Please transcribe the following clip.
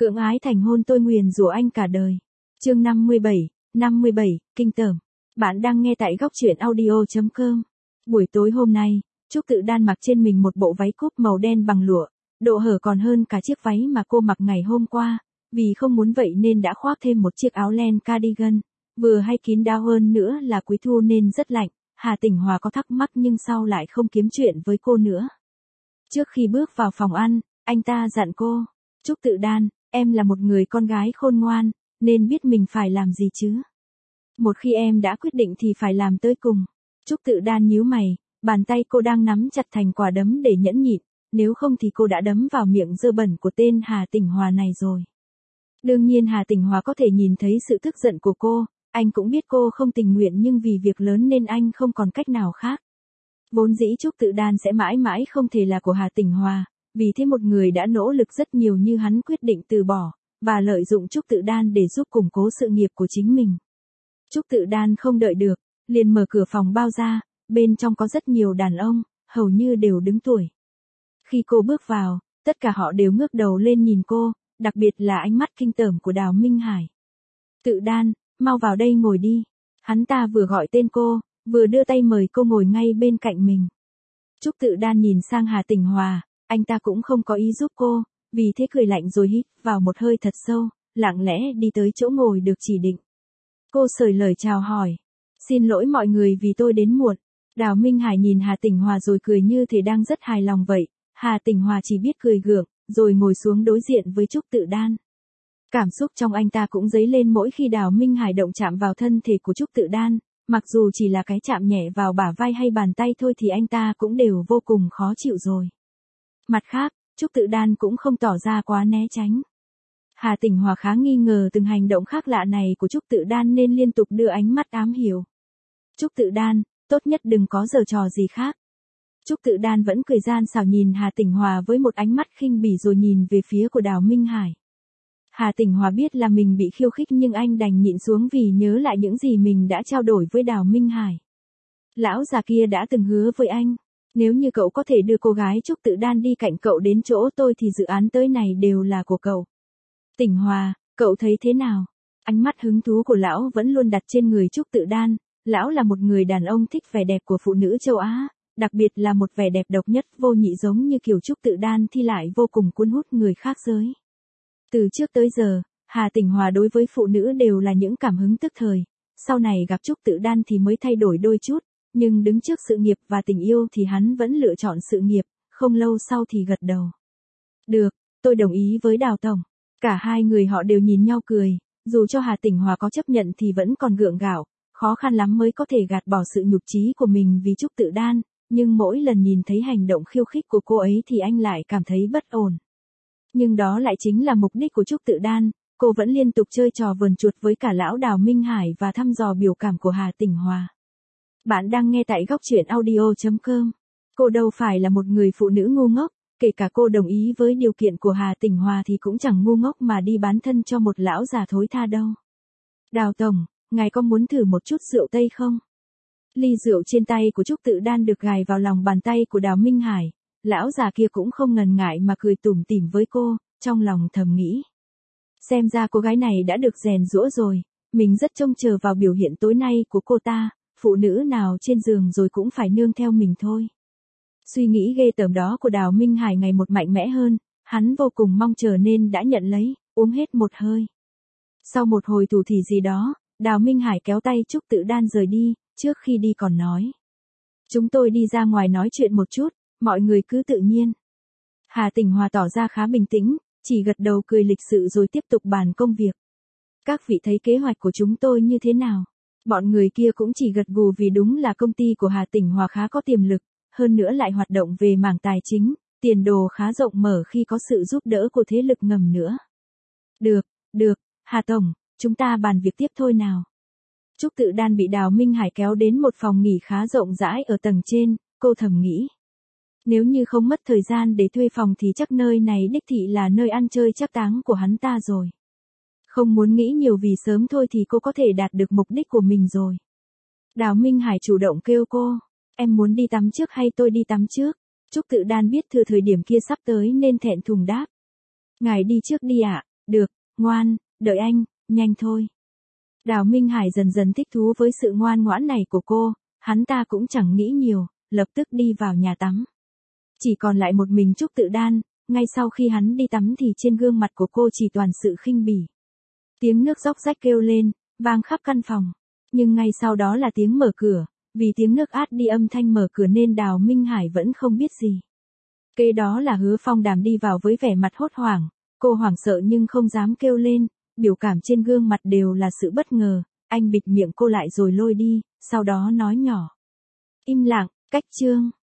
Cưỡng ái thành hôn tôi nguyền rủa anh cả đời. Chương 57, kinh tởm. Bạn đang nghe tại góc truyện audio.com. Buổi tối hôm nay, Trúc Tự Đan mặc trên mình một bộ váy cúp màu đen bằng lụa, độ hở còn hơn cả chiếc váy mà cô mặc ngày hôm qua, vì không muốn vậy nên đã khoác thêm một chiếc áo len cardigan, vừa hay kín đáo hơn nữa là cuối thu nên rất lạnh. Hà Tỉnh Hòa có thắc mắc nhưng sau lại không kiếm chuyện với cô nữa. Trước khi bước vào phòng ăn, anh ta dặn cô, Trúc Tự Đan, em là một người con gái khôn ngoan, nên biết mình phải làm gì chứ. Một khi em đã quyết định thì phải làm tới cùng. Trúc Tự Đan nhíu mày, bàn tay cô đang nắm chặt thành quả đấm để nhẫn nhịn, nếu không thì cô đã đấm vào miệng dơ bẩn của tên Hà Tỉnh Hòa này rồi. Đương nhiên Hà Tỉnh Hòa có thể nhìn thấy sự tức giận của cô, anh cũng biết cô không tình nguyện nhưng vì việc lớn nên anh không còn cách nào khác. Vốn dĩ Trúc Tự Đan sẽ mãi mãi không thể là của Hà Tỉnh Hòa, vì thế một người đã nỗ lực rất nhiều như hắn quyết định từ bỏ, và lợi dụng Trúc Tự Đan để giúp củng cố sự nghiệp của chính mình. Trúc Tự Đan không đợi được, liền mở cửa phòng bao ra, bên trong có rất nhiều đàn ông, hầu như đều đứng tuổi. Khi cô bước vào, tất cả họ đều ngước đầu lên nhìn cô, đặc biệt là ánh mắt kinh tởm của Đào Minh Hải. Tự Đan, mau vào đây ngồi đi. Hắn ta vừa gọi tên cô, vừa đưa tay mời cô ngồi ngay bên cạnh mình. Trúc Tự Đan nhìn sang Hà Tỉnh Hòa, anh ta cũng không có ý giúp cô, vì thế cười lạnh rồi hít vào một hơi thật sâu, lặng lẽ đi tới chỗ ngồi được chỉ định. Cô sởi lời chào hỏi. Xin lỗi mọi người vì tôi đến muộn. Đào Minh Hải nhìn Hà Tỉnh Hòa rồi cười như thể đang rất hài lòng vậy. Hà Tỉnh Hòa chỉ biết cười gượng, rồi ngồi xuống đối diện với Trúc Tự Đan. Cảm xúc trong anh ta cũng dấy lên mỗi khi Đào Minh Hải động chạm vào thân thể của Trúc Tự Đan, mặc dù chỉ là cái chạm nhẹ vào bả vai hay bàn tay thôi thì anh ta cũng đều vô cùng khó chịu rồi. Mặt khác, Trúc Tự Đan cũng không tỏ ra quá né tránh. Hà Tỉnh Hòa khá nghi ngờ từng hành động khác lạ này của Trúc Tự Đan nên liên tục đưa ánh mắt ám hiểu. Trúc Tự Đan, tốt nhất đừng có giở trò gì khác. Trúc Tự Đan vẫn cười gian xảo nhìn Hà Tỉnh Hòa với một ánh mắt khinh bỉ rồi nhìn về phía của Đào Minh Hải. Hà Tỉnh Hòa biết là mình bị khiêu khích nhưng anh đành nhịn xuống vì nhớ lại những gì mình đã trao đổi với Đào Minh Hải. Lão già kia đã từng hứa với anh, nếu như cậu có thể đưa cô gái Trúc Tự Đan đi cạnh cậu đến chỗ tôi thì dự án tới này đều là của cậu. Tỉnh Hòa, cậu thấy thế nào? Ánh mắt hứng thú của lão vẫn luôn đặt trên người Trúc Tự Đan, lão là một người đàn ông thích vẻ đẹp của phụ nữ châu Á, đặc biệt là một vẻ đẹp độc nhất vô nhị giống như kiểu Trúc Tự Đan thì lại vô cùng cuốn hút người khác giới. Từ trước tới giờ, Hà Tỉnh Hòa đối với phụ nữ đều là những cảm hứng tức thời, sau này gặp Trúc Tự Đan thì mới thay đổi đôi chút, nhưng đứng trước sự nghiệp và tình yêu thì hắn vẫn lựa chọn sự nghiệp, không lâu sau thì gật đầu. Được, tôi đồng ý với Đào Tổng. Cả hai người họ đều nhìn nhau cười, dù cho Hà Tỉnh Hòa có chấp nhận thì vẫn còn gượng gạo, khó khăn lắm mới có thể gạt bỏ sự nhục chí của mình vì Trúc Tự Đan, nhưng mỗi lần nhìn thấy hành động khiêu khích của cô ấy thì anh lại cảm thấy bất ổn. Nhưng đó lại chính là mục đích của Trúc Tự Đan, cô vẫn liên tục chơi trò vườn chuột với cả lão Đào Minh Hải và thăm dò biểu cảm của Hà Tỉnh Hòa. Bạn đang nghe tại góc truyện audio.com. Cô đâu phải là một người phụ nữ ngu ngốc, kể cả cô đồng ý với điều kiện của Hà Tỉnh Hòa thì cũng chẳng ngu ngốc mà đi bán thân cho một lão già thối tha đâu. Đào Tổng, ngài có muốn thử một chút rượu Tây không? Ly rượu trên tay của Trúc Tự Đan được gài vào lòng bàn tay của Đào Minh Hải, lão già kia cũng không ngần ngại mà cười tủm tỉm với cô, trong lòng thầm nghĩ. Xem ra cô gái này đã được rèn giũa rồi, mình rất trông chờ vào biểu hiện tối nay của cô ta, phụ nữ nào trên giường rồi cũng phải nương theo mình thôi. Suy nghĩ ghê tởm đó của Đào Minh Hải ngày một mạnh mẽ hơn, hắn vô cùng mong chờ nên đã nhận lấy, uống hết một hơi. Sau một hồi thủ thỉ gì đó, Đào Minh Hải kéo tay Trúc Tự Đan rời đi, trước khi đi còn nói. Chúng tôi đi ra ngoài nói chuyện một chút, mọi người cứ tự nhiên. Hà Tỉnh Hòa tỏ ra khá bình tĩnh, chỉ gật đầu cười lịch sự rồi tiếp tục bàn công việc. Các vị thấy kế hoạch của chúng tôi như thế nào? Bọn người kia cũng chỉ gật gù vì đúng là công ty của Hà Tỉnh Hòa khá có tiềm lực, hơn nữa lại hoạt động về mảng tài chính, tiền đồ khá rộng mở khi có sự giúp đỡ của thế lực ngầm nữa. Được, Hà Tổng, chúng ta bàn việc tiếp thôi nào. Trúc Tự Đan bị Đào Minh Hải kéo đến một phòng nghỉ khá rộng rãi ở tầng trên, cô thầm nghĩ. Nếu như không mất thời gian để thuê phòng thì chắc nơi này đích thị là nơi ăn chơi trác táng của hắn ta rồi. Không muốn nghĩ nhiều vì sớm thôi thì cô có thể đạt được mục đích của mình rồi. Đào Minh Hải chủ động kêu cô, em muốn đi tắm trước hay tôi đi tắm trước? Trúc Tự Đan biết thừa thời điểm kia sắp tới nên thẹn thùng đáp. Ngài đi trước đi ạ, được, ngoan, đợi anh, nhanh thôi. Đào Minh Hải dần dần thích thú với sự ngoan ngoãn này của cô, hắn ta cũng chẳng nghĩ nhiều, lập tức đi vào nhà tắm. Chỉ còn lại một mình Trúc Tự Đan, ngay sau khi hắn đi tắm thì trên gương mặt của cô chỉ toàn sự khinh bỉ. Tiếng nước róc rách kêu lên, vang khắp căn phòng. Nhưng ngay sau đó là tiếng mở cửa, vì tiếng nước át đi âm thanh mở cửa nên Đào Minh Hải vẫn không biết gì. Kế đó là Hứa Phong Đàm đi vào với vẻ mặt hốt hoảng, cô hoảng sợ nhưng không dám kêu lên, biểu cảm trên gương mặt đều là sự bất ngờ, anh bịt miệng cô lại rồi lôi đi, sau đó nói nhỏ. Im lặng, cách chương.